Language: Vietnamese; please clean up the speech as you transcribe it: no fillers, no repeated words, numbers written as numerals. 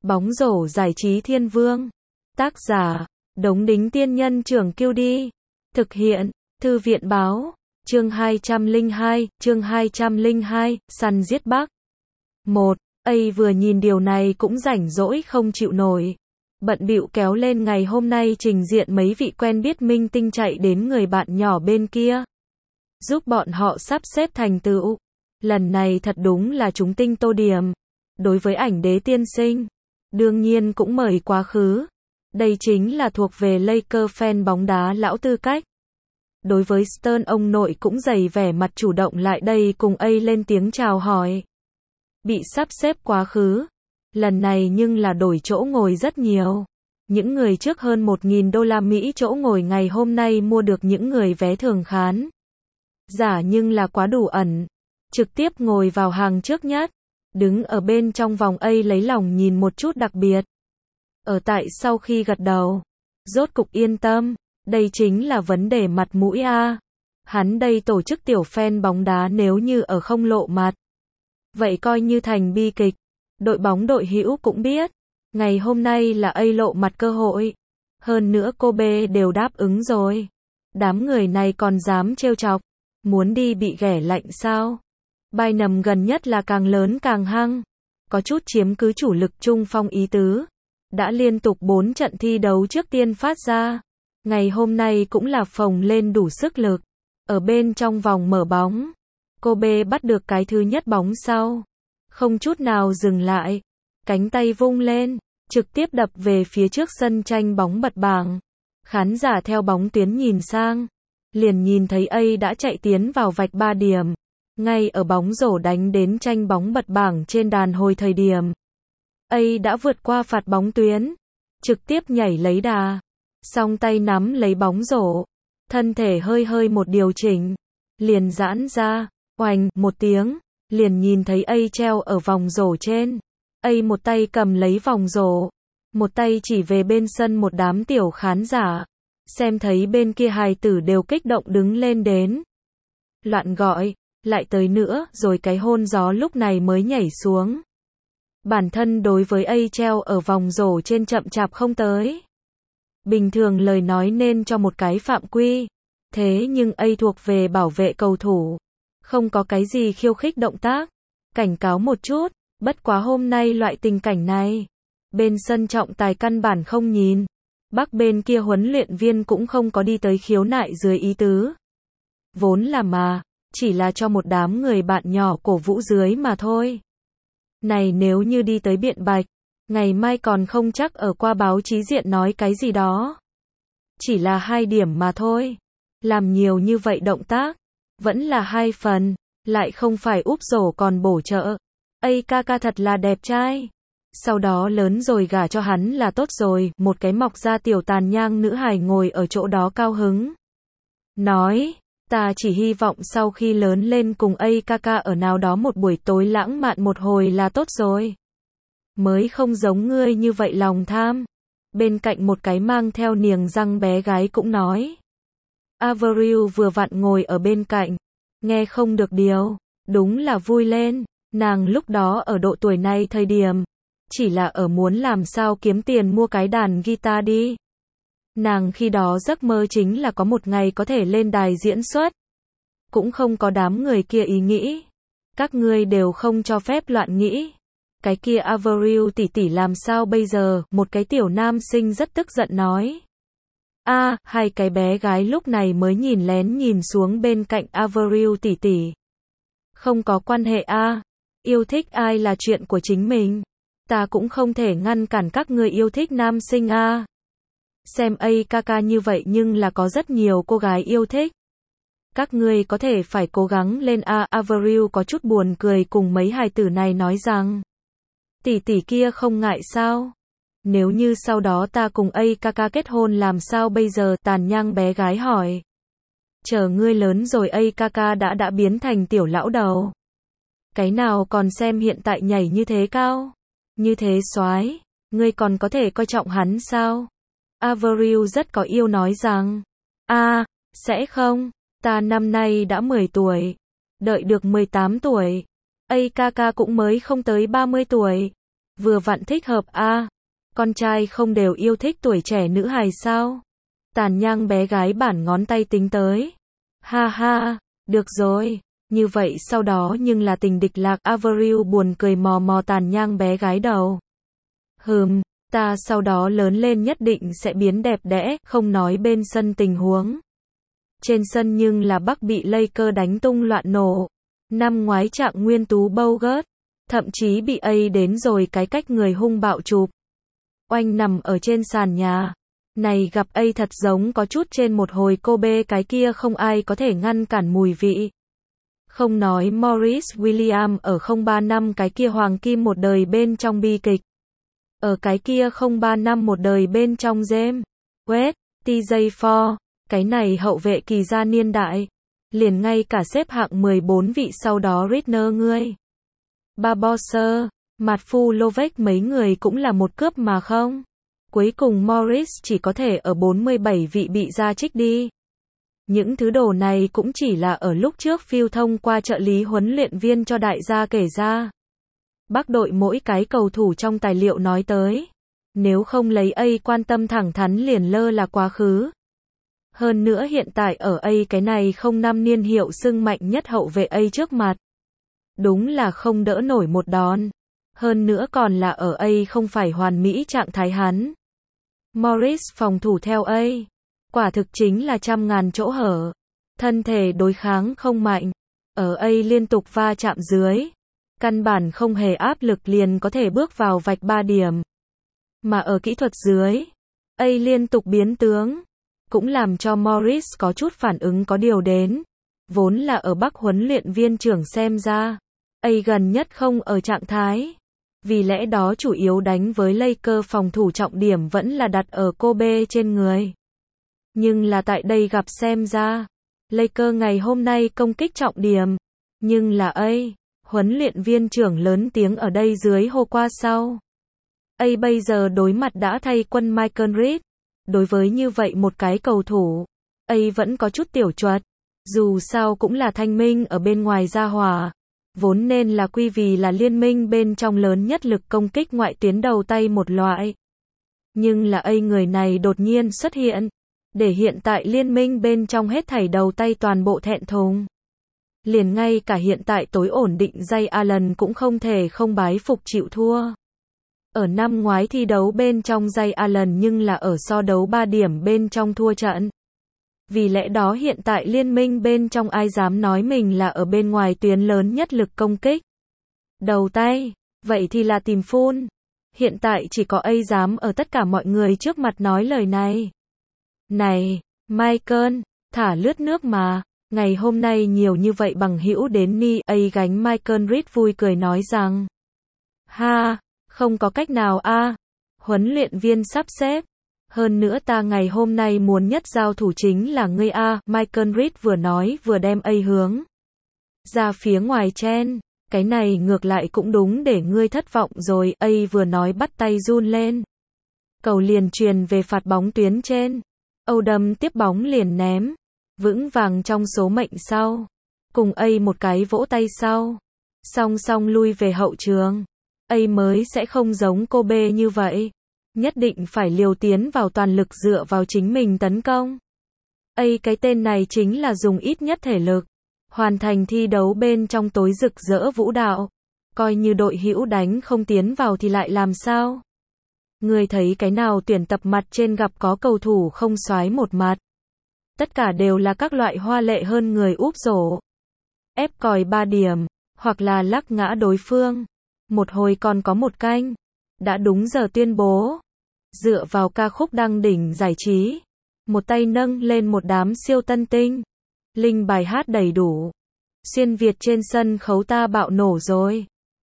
Bóng rổ giải trí thiên vương. Tác giả, Đống Đính Tiên Nhân Trưởng Kiêu Đi. Thực hiện, Thư viện Báo. Chương 202, săn giết Bắc. 1. Vừa nhìn điều này cũng rảnh rỗi không chịu nổi. Bận bịu kéo lên ngày hôm nay trình diện mấy vị quen biết minh tinh chạy đến người bạn nhỏ bên kia. Giúp bọn họ sắp xếp thành tựu. Lần này thật đúng là chúng tinh tô điểm. Đối với ảnh đế tiên sinh, đương nhiên cũng mời quá khứ. Đây chính là thuộc về Lakers fan bóng đá lão tư cách. Đối với Stern ông nội cũng dày vẻ mặt chủ động lại đây cùng lên tiếng chào hỏi. Bị sắp xếp quá khứ. Lần này nhưng là đổi chỗ ngồi rất nhiều. Những người trước hơn 1.000 đô la Mỹ chỗ ngồi ngày hôm nay mua được những người vé thường khán giả nhưng là quá đủ ẩn. Trực tiếp ngồi vào hàng trước nhất. Đứng ở bên trong vòng lấy lòng nhìn một chút đặc biệt. Ở tại sau khi gật đầu. Rốt cục yên tâm. Đây chính là vấn đề mặt mũi a. Hắn đây tổ chức tiểu fan bóng đá nếu như ở không lộ mặt. Vậy coi như thành bi kịch. Đội bóng đội hữu cũng biết. Ngày hôm nay là lộ mặt cơ hội. Hơn nữa cô B đều đáp ứng rồi. Đám người này còn dám trêu chọc. Muốn đi bị ghẻ lạnh sao? Bài nằm gần nhất là càng lớn càng hăng. Có chút chiếm cứ chủ lực trung phong ý tứ. Đã liên tục 4 trận thi đấu trước tiên phát ra. Ngày hôm nay cũng là phồng lên đủ sức lực. Ở bên trong vòng mở bóng. Cô B bắt được cái thứ nhất bóng sau. Không chút nào dừng lại. Cánh tay vung lên. Trực tiếp đập về phía trước sân tranh bóng bật bảng. Khán giả theo bóng tuyến nhìn sang. Liền nhìn thấy đã chạy tiến vào vạch 3 điểm. Ngay ở bóng rổ đánh đến tranh bóng bật bảng trên đàn hồi thời điểm. Đã vượt qua phạt bóng tuyến. Trực tiếp nhảy lấy đà. Song tay nắm lấy bóng rổ. Thân thể hơi một điều chỉnh. Liền giãn ra. Oành, một tiếng. Liền nhìn thấy treo ở vòng rổ trên. Một tay cầm lấy vòng rổ. Một tay chỉ về bên sân một đám tiểu khán giả. Xem thấy bên kia hài tử đều kích động đứng lên đến. Loạn gọi. Lại tới nữa, rồi cái hôn gió lúc này mới nhảy xuống. Bản thân đối với treo ở vòng rổ trên chậm chạp không tới. Bình thường lời nói nên cho một cái phạm quy. Thế nhưng thuộc về bảo vệ cầu thủ. Không có cái gì khiêu khích động tác. Cảnh cáo một chút. Bất quá hôm nay loại tình cảnh này. Bên sân trọng tài căn bản không nhìn. Bắc bên kia huấn luyện viên cũng không có đi tới khiếu nại dưới ý tứ. Vốn là chỉ là cho một đám người bạn nhỏ cổ vũ dưới mà thôi. Này nếu như đi tới biện bạch, ngày mai còn không chắc ở qua báo chí diện nói cái gì đó. Chỉ là 2 điểm mà thôi. Làm nhiều như vậy động tác, vẫn là 2 phần, lại không phải úp rổ còn bổ trợ. Kaka thật là đẹp trai. Sau đó lớn rồi gả cho hắn là tốt rồi, một cái mọc ra tiểu tàn nhang nữ hài ngồi ở chỗ đó cao hứng. Nói, ta chỉ hy vọng sau khi lớn lên cùng Kaka ở nào đó một buổi tối lãng mạn một hồi là tốt rồi. Mới không giống ngươi như vậy lòng tham. Bên cạnh một cái mang theo niềng răng bé gái cũng nói. Avril vừa vặn ngồi ở bên cạnh. Nghe không được điều. Đúng là vui lên. Nàng lúc đó ở độ tuổi này thời điểm. Chỉ là ở muốn làm sao kiếm tiền mua cái đàn guitar đi. Nàng khi đó giấc mơ chính là có một ngày có thể lên đài diễn xuất. Cũng không có đám người kia ý nghĩ. Các ngươi đều không cho phép loạn nghĩ. Cái kia Avril tỷ tỷ làm sao bây giờ? Một cái tiểu nam sinh rất tức giận nói. Hai cái bé gái lúc này mới nhìn lén nhìn xuống bên cạnh Avril tỷ tỷ. Không có quan hệ yêu thích ai là chuyện của chính mình. Ta cũng không thể ngăn cản các ngươi yêu thích nam sinh Xem Kaka như vậy nhưng là có rất nhiều cô gái yêu thích. Các ngươi có thể phải cố gắng lên Avril có chút buồn cười cùng mấy hài tử này nói rằng. Tỷ tỷ kia không ngại sao? Nếu như sau đó ta cùng Kaka kết hôn làm sao bây giờ? Tàn nhang bé gái hỏi. Chờ ngươi lớn rồi Kaka đã biến thành tiểu lão đầu. Cái nào còn xem hiện tại nhảy như thế cao? Như thế soái, ngươi còn có thể coi trọng hắn sao? Avril rất có yêu nói rằng. Sẽ không, ta năm nay đã 10 tuổi. Đợi được 18 tuổi. Kaka cũng mới không tới 30 tuổi. Vừa vặn thích hợp a. Con trai không đều yêu thích tuổi trẻ nữ hài sao? Tàn nhang bé gái bản ngón tay tính tới. Ha ha, được rồi. Như vậy sau đó nhưng là tình địch lạc. Avril buồn cười mò mò tàn nhang bé gái đầu. Ta sau đó lớn lên nhất định sẽ biến đẹp đẽ, không nói bên sân tình huống. Trên sân nhưng là Bắc bị Lakers đánh tung loạn nổ. Năm ngoái Trạng Nguyên Tú Bogut, thậm chí bị A đến rồi cái cách người hung bạo chụp. Oanh nằm ở trên sàn nhà. Này gặp A thật giống có chút trên một hồi Kobe cái kia không ai có thể ngăn cản mùi vị. Không nói Maurice William ở 03 năm cái kia hoàng kim một đời bên trong bi kịch. Ở cái kia 03 năm một đời bên trong James Wade, TJ Ford, cái này hậu vệ kỳ gia niên đại. Liền ngay cả xếp hạng 14 vị sau đó Ridner ngươi. Barbosa, Matfulovic mấy người cũng là một cướp mà không. Cuối cùng Morris chỉ có thể ở 47 vị bị ra trích đi. Những thứ đồ này cũng chỉ là ở lúc trước Phil thông qua trợ lý huấn luyện viên cho đại gia kể ra. Bắc đội mỗi cái cầu thủ trong tài liệu nói tới. Nếu không lấy A quan tâm thẳng thắn liền lơ là quá khứ. Hơn nữa hiện tại ở A cái này không năm niên hiệu xưng mạnh nhất hậu vệ A trước mặt. Đúng là không đỡ nổi một đòn. Hơn nữa còn là ở A không phải hoàn mỹ trạng thái hắn. Morris phòng thủ theo A. Quả thực chính là trăm ngàn chỗ hở. Thân thể đối kháng không mạnh. Ở A liên tục va chạm dưới. Căn bản không hề áp lực liền có thể bước vào vạch 3 điểm. Mà ở kỹ thuật dưới. A liên tục biến tướng. Cũng làm cho Morris có chút phản ứng có điều đến. Vốn là ở Bắc huấn luyện viên trưởng xem ra. A gần nhất không ở trạng thái. Vì lẽ đó chủ yếu đánh với Lakers phòng thủ trọng điểm vẫn là đặt ở Kobe trên người. Nhưng là tại đây gặp xem ra. Lakers ngày hôm nay công kích trọng điểm. Nhưng là A. Huấn luyện viên trưởng lớn tiếng ở đây dưới hô qua sau. A bây giờ đối mặt đã thay quân Michael Reed. Đối với như vậy một cái cầu thủ. A vẫn có chút tiểu chuột. Dù sao cũng là thanh minh ở bên ngoài ra hỏa. Vốn nên là quy vì là liên minh bên trong lớn nhất lực công kích ngoại tuyến đầu tay một loại. Nhưng là A người này đột nhiên xuất hiện. Để hiện tại liên minh bên trong hết thảy đầu tay toàn bộ thẹn thùng. Liền ngay cả hiện tại tối ổn định Ray Allen cũng không thể không bái phục chịu thua. Ở năm ngoái thi đấu bên trong Ray Allen nhưng là ở so đấu 3 điểm bên trong thua trận. Vì lẽ đó hiện tại liên minh bên trong ai dám nói mình là ở bên ngoài tuyến lớn nhất lực công kích. Đầu tay, vậy thì là tìm phun. Hiện tại chỉ có A dám ở tất cả mọi người trước mặt nói lời này. Này, Michael, thả lướt nước mà. Ngày hôm nay nhiều như vậy bằng hữu đến ni. A gánh Michael Reed vui cười nói rằng. Ha, không có cách nào a. Huấn luyện viên sắp xếp. Hơn nữa ta ngày hôm nay muốn nhất giao thủ chính là ngươi a. Michael Reed vừa nói vừa đem A hướng ra phía ngoài chen. Cái này ngược lại cũng đúng để ngươi thất vọng rồi. A vừa nói bắt tay run lên. Cầu liền truyền về phạt bóng tuyến trên. Odom tiếp bóng liền ném. Vững vàng trong số mệnh sau. Cùng A một cái vỗ tay sau. Song song lui về hậu trường. A mới sẽ không giống Kobe như vậy. Nhất định phải liều tiến vào toàn lực dựa vào chính mình tấn công. A cái tên này chính là dùng ít nhất thể lực. Hoàn thành thi đấu bên trong tối rực rỡ vũ đạo. Coi như đội hữu đánh không tiến vào thì lại làm sao? Người thấy cái nào tuyển tập mặt trên gặp có cầu thủ không xoái một mặt. Tất cả đều là các loại hoa lệ hơn người úp rổ. Ép còi 3 điểm. Hoặc là lắc ngã đối phương. Một hồi còn có một canh. Đã đúng giờ tuyên bố. Dựa vào ca khúc đăng đỉnh giải trí. Một tay nâng lên một đám siêu tân tinh. Linh bài hát đầy đủ. Xuyên Việt trên sân khấu ta bạo nổ rồi.